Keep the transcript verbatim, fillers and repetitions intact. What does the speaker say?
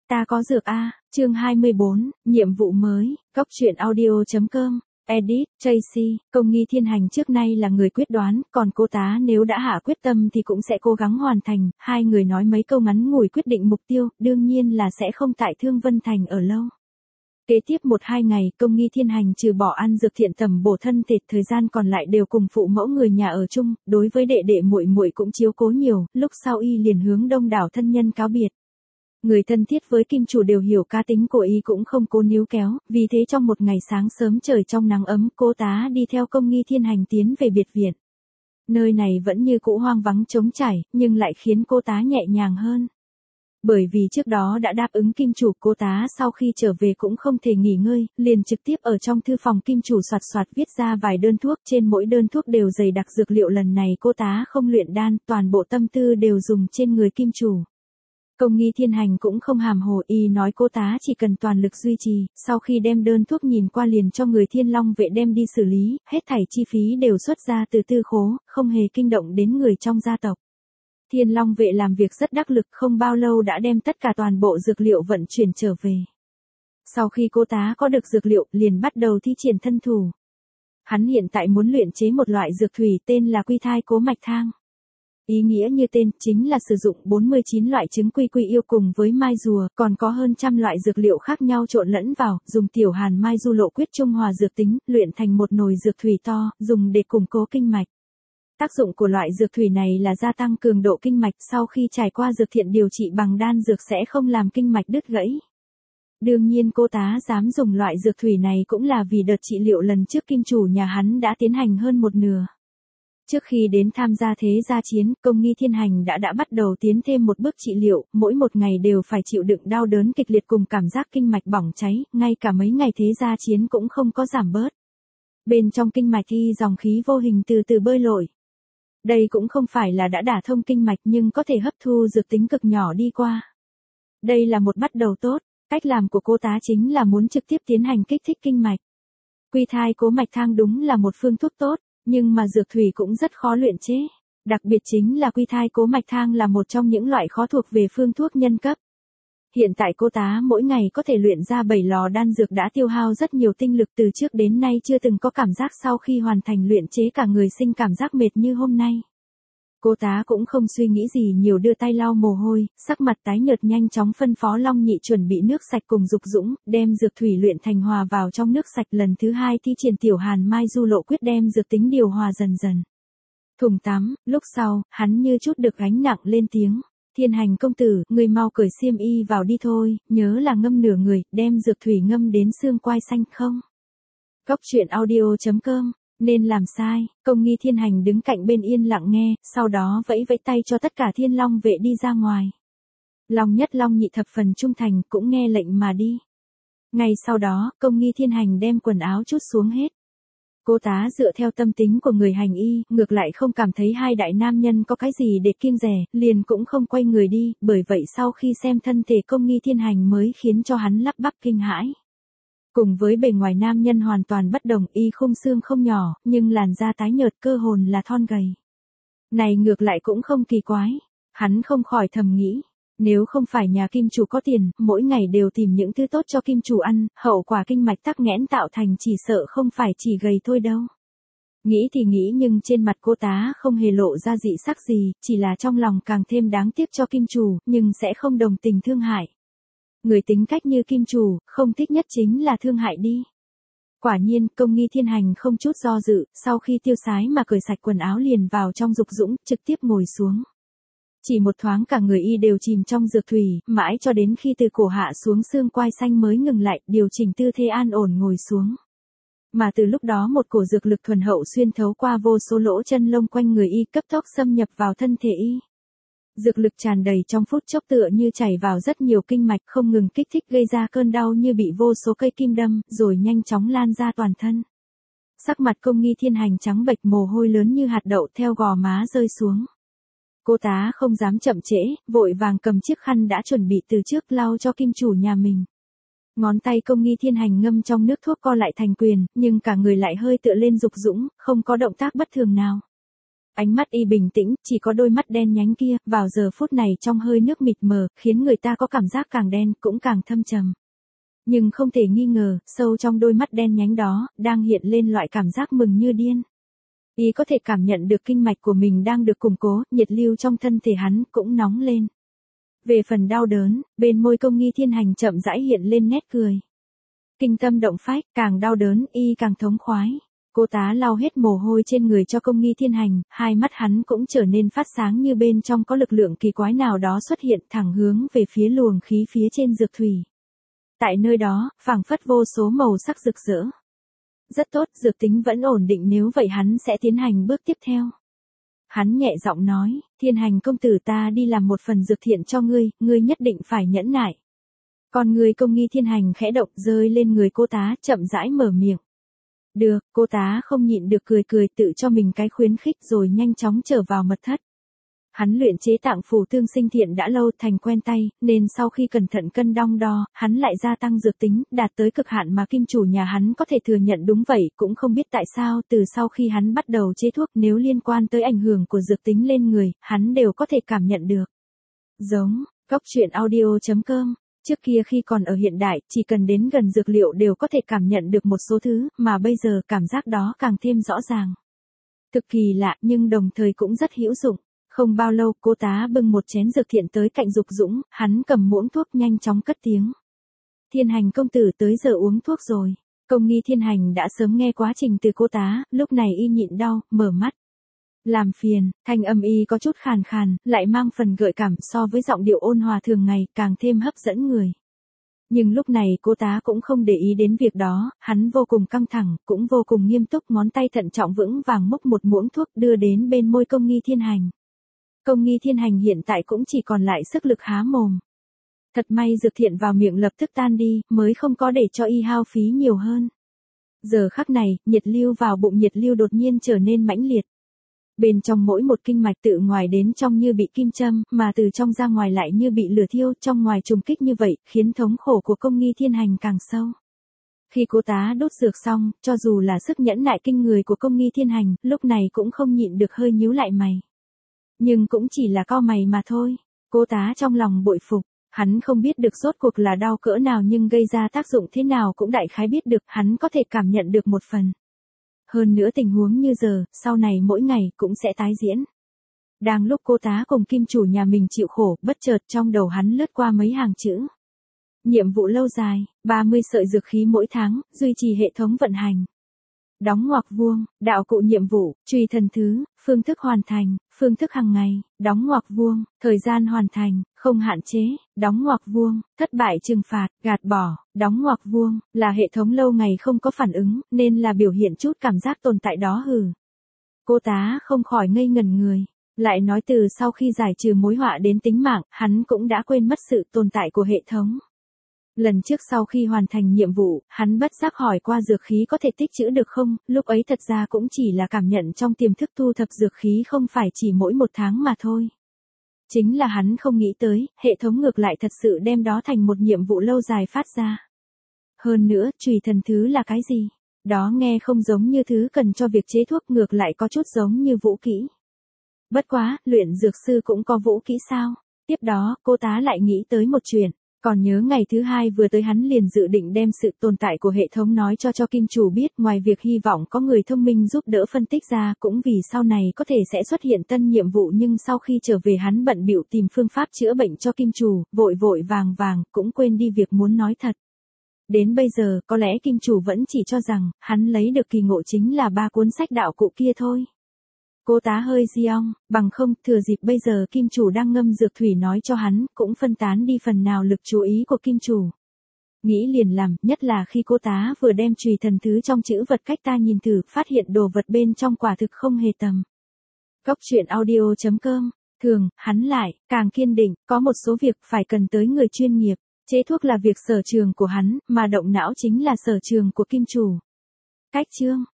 Ta có dược a, chương hai mươi bốn, nhiệm vụ mới, góc truyện audio.com, edit, Tracy, Công Nghi Thiên Hành trước nay là người quyết đoán, còn cô tá nếu đã hạ quyết tâm thì cũng sẽ cố gắng hoàn thành, hai người nói mấy câu ngắn ngủi quyết định mục tiêu, đương nhiên là sẽ không tại Thương Vân Thành ở lâu. Kế tiếp một hai ngày, Công Nghi Thiên Hành trừ bỏ ăn dược thiện tầm bổ thân thể, thời gian còn lại đều cùng phụ mẫu người nhà ở chung, đối với đệ đệ muội muội cũng chiếu cố nhiều, lúc sau y liền hướng đông đảo thân nhân cáo biệt. Người thân thiết với kim chủ đều hiểu cá tính của y cũng không cố níu kéo, vì thế trong một ngày sáng sớm trời trong nắng ấm, cô tá đi theo Công Nghi Thiên Hành tiến về biệt viện. Nơi này vẫn như cũ hoang vắng trống trải, nhưng lại khiến cô tá nhẹ nhàng hơn. Bởi vì trước đó đã đáp ứng kim chủ, cô tá sau khi trở về cũng không thể nghỉ ngơi, liền trực tiếp ở trong thư phòng kim chủ soạt soạt viết ra vài đơn thuốc, trên mỗi đơn thuốc đều dày đặc dược liệu, lần này cô tá không luyện đan, toàn bộ tâm tư đều dùng trên người kim chủ. Công Nghi Thiên Hành cũng không hàm hồ, y nói cô tá chỉ cần toàn lực duy trì, sau khi đem đơn thuốc nhìn qua liền cho người Thiên Long vệ đem đi xử lý, hết thảy chi phí đều xuất ra từ tư khố, không hề kinh động đến người trong gia tộc. Thiên Long vệ làm việc rất đắc lực, không bao lâu đã đem tất cả toàn bộ dược liệu vận chuyển trở về. Sau khi cô tá có được dược liệu, liền bắt đầu thi triển thân thủ. Hắn hiện tại muốn luyện chế một loại dược thủy tên là Quy Thai Cố Mạch Thang. Ý nghĩa như tên, chính là sử dụng bốn mươi chín loại trứng quy quy yêu cùng với mai rùa, còn có hơn trăm loại dược liệu khác nhau trộn lẫn vào, dùng tiểu hàn mai du lộ quyết trung hòa dược tính, luyện thành một nồi dược thủy to, dùng để củng cố kinh mạch. Tác dụng của loại dược thủy này là gia tăng cường độ kinh mạch, sau khi trải qua dược thiện điều trị bằng đan dược sẽ không làm kinh mạch đứt gãy. Đương nhiên cô tá dám dùng loại dược thủy này cũng là vì đợt trị liệu lần trước kim chủ nhà hắn đã tiến hành hơn một nửa. Trước khi đến tham gia thế gia chiến, Công Nghi Thiên Hành đã đã bắt đầu tiến thêm một bước trị liệu, mỗi một ngày đều phải chịu đựng đau đớn kịch liệt cùng cảm giác kinh mạch bỏng cháy, ngay cả mấy ngày thế gia chiến cũng không có giảm bớt. Bên trong kinh mạch y dòng khí vô hình từ từ bơi lội. Đây cũng không phải là đã đả thông kinh mạch nhưng có thể hấp thu dược tính cực nhỏ đi qua. Đây là một bắt đầu tốt, cách làm của cô tá chính là muốn trực tiếp tiến hành kích thích kinh mạch. Quy Thai Cố Mạch Thang đúng là một phương thuốc tốt, nhưng mà dược thủy cũng rất khó luyện chế. Đặc biệt chính là Quy Thai Cố Mạch Thang là một trong những loại khó thuộc về phương thuốc nhân cấp. Hiện tại cô tá mỗi ngày có thể luyện ra bảy lò đan dược đã tiêu hao rất nhiều tinh lực, từ trước đến nay chưa từng có cảm giác sau khi hoàn thành luyện chế cả người sinh cảm giác mệt như hôm nay. Cô tá cũng không suy nghĩ gì nhiều, đưa tay lau mồ hôi, sắc mặt tái nhợt nhanh chóng phân phó Long Nhị chuẩn bị nước sạch cùng Dục Dũng, đem dược thủy luyện thành hòa vào trong nước sạch, lần thứ hai thi triển tiểu hàn mai du lộ quyết đem dược tính điều hòa dần dần. Thùng tắm, lúc sau, hắn như chút được gánh nặng lên tiếng. Thiên Hành công tử, người mau cởi xiêm y vào đi thôi, nhớ là ngâm nửa người, đem dược thủy ngâm đến xương quai xanh không. Góc truyện audio.com, nên làm sai, Công Nghi Thiên Hành đứng cạnh bên yên lặng nghe, sau đó vẫy vẫy tay cho tất cả Thiên Long vệ đi ra ngoài. Long Nhất Long Nhị thập phần trung thành cũng nghe lệnh mà đi. Ngay sau đó, Công Nghi Thiên Hành đem quần áo trút xuống hết. Cô tá dựa theo tâm tính của người hành y, ngược lại không cảm thấy hai đại nam nhân có cái gì để kiêng dè, liền cũng không quay người đi, bởi vậy sau khi xem thân thể Công Nghi Thiên Hành mới khiến cho hắn lắp bắp kinh hãi. Cùng với bề ngoài nam nhân hoàn toàn bất đồng, y khung xương không nhỏ, nhưng làn da tái nhợt, cơ hồn là thon gầy. Này ngược lại cũng không kỳ quái, hắn không khỏi thầm nghĩ. Nếu không phải nhà kim chủ có tiền, mỗi ngày đều tìm những thứ tốt cho kim chủ ăn, hậu quả kinh mạch tắc nghẽn tạo thành chỉ sợ không phải chỉ gầy thôi đâu. Nghĩ thì nghĩ nhưng trên mặt cô tá không hề lộ ra dị sắc gì, chỉ là trong lòng càng thêm đáng tiếc cho kim chủ, nhưng sẽ không đồng tình thương hại. Người tính cách như kim chủ, không thích nhất chính là thương hại đi. Quả nhiên, Công Nghi Thiên Hành không chút do dự, sau khi tiêu sái mà cởi sạch quần áo liền vào trong Dục Dũng, trực tiếp ngồi xuống. Chỉ một thoáng cả người y đều chìm trong dược thủy, mãi cho đến khi từ cổ hạ xuống xương quai xanh mới ngừng lại, điều chỉnh tư thế an ổn ngồi xuống. Mà từ lúc đó một cổ dược lực thuần hậu xuyên thấu qua vô số lỗ chân lông quanh người y, cấp tốc xâm nhập vào thân thể y. Dược lực tràn đầy trong phút chốc tựa như chảy vào rất nhiều kinh mạch, không ngừng kích thích gây ra cơn đau như bị vô số cây kim đâm, rồi nhanh chóng lan ra toàn thân. Sắc mặt Công Nghi Thiên Hành trắng bệch, mồ hôi lớn như hạt đậu theo gò má rơi xuống. Cô tá không dám chậm trễ, vội vàng cầm chiếc khăn đã chuẩn bị từ trước lau cho kim chủ nhà mình. Ngón tay Công Nghi Thiên Hành ngâm trong nước thuốc co lại thành quyền, nhưng cả người lại hơi tựa lên Dục Dũng, không có động tác bất thường nào. Ánh mắt y bình tĩnh, chỉ có đôi mắt đen nhánh kia, vào giờ phút này trong hơi nước mịt mờ, khiến người ta có cảm giác càng đen, cũng càng thâm trầm. Nhưng không thể nghi ngờ, sâu trong đôi mắt đen nhánh đó, đang hiện lên loại cảm giác mừng như điên. Y có thể cảm nhận được kinh mạch của mình đang được củng cố, nhiệt lưu trong thân thể hắn cũng nóng lên. Về phần đau đớn, bên môi Công Nghi Thiên Hành chậm rãi hiện lên nét cười. Kinh tâm động phách, càng đau đớn, y càng thống khoái. Cô tá lau hết mồ hôi trên người cho Công Nghi Thiên Hành, hai mắt hắn cũng trở nên phát sáng như bên trong có lực lượng kỳ quái nào đó xuất hiện thẳng hướng về phía luồng khí phía trên dược thủy. Tại nơi đó, phảng phất vô số màu sắc rực rỡ. Rất tốt, dược tính vẫn ổn định, nếu vậy hắn sẽ tiến hành bước tiếp theo. Hắn nhẹ giọng nói, Thiên Hành công tử, ta đi làm một phần dược thiện cho ngươi, ngươi nhất định phải nhẫn nại. Còn người Công Nghi Thiên Hành khẽ động rơi lên người cô tá, chậm rãi mở miệng. Được, cô tá không nhịn được cười cười tự cho mình cái khuyến khích rồi nhanh chóng trở vào mật thất. Hắn luyện chế tạng phủ tương sinh thiện đã lâu thành quen tay, nên sau khi cẩn thận cân đong đo, hắn lại gia tăng dược tính, đạt tới cực hạn mà kim chủ nhà hắn có thể thừa nhận. Đúng vậy, cũng không biết tại sao từ sau khi hắn bắt đầu chế thuốc, nếu liên quan tới ảnh hưởng của dược tính lên người, hắn đều có thể cảm nhận được. Giống, góc truyện audio chấm com. Trước kia khi còn ở hiện đại, chỉ cần đến gần dược liệu đều có thể cảm nhận được một số thứ, mà bây giờ cảm giác đó càng thêm rõ ràng. Cực kỳ lạ nhưng đồng thời cũng rất hữu dụng. Không bao lâu, cô tá bưng một chén dược thiện tới cạnh Dục Dũng, hắn cầm muỗng thuốc nhanh chóng cất tiếng. Thiên Hành công tử, tới giờ uống thuốc rồi. Công Nghi Thiên Hành đã sớm nghe quá trình từ cô tá, lúc này y nhịn đau, mở mắt. Làm phiền, thanh âm y có chút khàn khàn, lại mang phần gợi cảm, so với giọng điệu ôn hòa thường ngày, càng thêm hấp dẫn người. Nhưng lúc này cô tá cũng không để ý đến việc đó, hắn vô cùng căng thẳng, cũng vô cùng nghiêm túc, ngón tay thận trọng vững vàng múc một muỗng thuốc đưa đến bên môi Công Nghi Thiên Hành. Công Nghi Thiên Hành hiện tại cũng chỉ còn lại sức lực há mồm. Thật may dược thiện vào miệng lập tức tan đi, mới không có để cho y hao phí nhiều hơn. Giờ khắc này, nhiệt lưu vào bụng nhiệt lưu đột nhiên trở nên mãnh liệt. Bên trong mỗi một kinh mạch tự ngoài đến trong như bị kim châm, mà từ trong ra ngoài lại như bị lửa thiêu, trong ngoài trùng kích như vậy, khiến thống khổ của Công Nghi Thiên Hành càng sâu. Khi cô tá đốt dược xong, cho dù là sức nhẫn nại kinh người của Công Nghi Thiên Hành, lúc này cũng không nhịn được hơi nhíu lại mày. Nhưng cũng chỉ là cau mày mà thôi. Cô tá trong lòng bội phục, hắn không biết được rốt cuộc là đau cỡ nào nhưng gây ra tác dụng thế nào cũng đại khái biết được, hắn có thể cảm nhận được một phần. Hơn nữa tình huống như giờ, sau này mỗi ngày cũng sẽ tái diễn. Đang lúc cô tá cùng kim chủ nhà mình chịu khổ, bất chợt trong đầu hắn lướt qua mấy hàng chữ. Nhiệm vụ lâu dài, ba mươi sợi dược khí mỗi tháng, duy trì hệ thống vận hành. Đóng ngoặc vuông, đạo cụ nhiệm vụ, truy thần thứ, phương thức hoàn thành, phương thức hàng ngày, đóng ngoặc vuông, thời gian hoàn thành, không hạn chế, đóng ngoặc vuông, thất bại trừng phạt, gạt bỏ, đóng ngoặc vuông, là hệ thống lâu ngày không có phản ứng, nên là biểu hiện chút cảm giác tồn tại đó hừ. Cô tá không khỏi ngây ngẩn người, lại nói từ sau khi giải trừ mối họa đến tính mạng, hắn cũng đã quên mất sự tồn tại của hệ thống. Lần trước sau khi hoàn thành nhiệm vụ, hắn bất giác hỏi qua dược khí có thể tích trữ được không, lúc ấy thật ra cũng chỉ là cảm nhận trong tiềm thức thu thập dược khí không phải chỉ mỗi một tháng mà thôi. Chính là hắn không nghĩ tới, hệ thống ngược lại thật sự đem đó thành một nhiệm vụ lâu dài phát ra. Hơn nữa, chùy thần thứ là cái gì? Đó nghe không giống như thứ cần cho việc chế thuốc, ngược lại có chút giống như vũ kỹ. Bất quá, luyện dược sư cũng có vũ kỹ sao? Tiếp đó, cô tá lại nghĩ tới một chuyện. Còn nhớ ngày thứ hai vừa tới hắn liền dự định đem sự tồn tại của hệ thống nói cho cho kim chủ biết, ngoài việc hy vọng có người thông minh giúp đỡ phân tích ra, cũng vì sau này có thể sẽ xuất hiện tân nhiệm vụ, nhưng sau khi trở về hắn bận bịu tìm phương pháp chữa bệnh cho kim chủ, vội vội vàng vàng, cũng quên đi việc muốn nói thật. Đến bây giờ, có lẽ kim chủ vẫn chỉ cho rằng, hắn lấy được kỳ ngộ chính là ba cuốn sách đạo cụ kia thôi. Cô tá hơi giong, bằng không, thừa dịp bây giờ kim chủ đang ngâm dược thủy nói cho hắn, cũng phân tán đi phần nào lực chú ý của kim chủ. Nghĩ liền làm, nhất là khi cô tá vừa đem chùy thần thứ trong chữ vật cách ta nhìn thử, phát hiện đồ vật bên trong quả thực không hề tầm. Góc truyện audio chấm com, thường, hắn lại, càng kiên định, có một số việc phải cần tới người chuyên nghiệp, chế thuốc là việc sở trường của hắn, mà động não chính là sở trường của kim chủ. Cách chương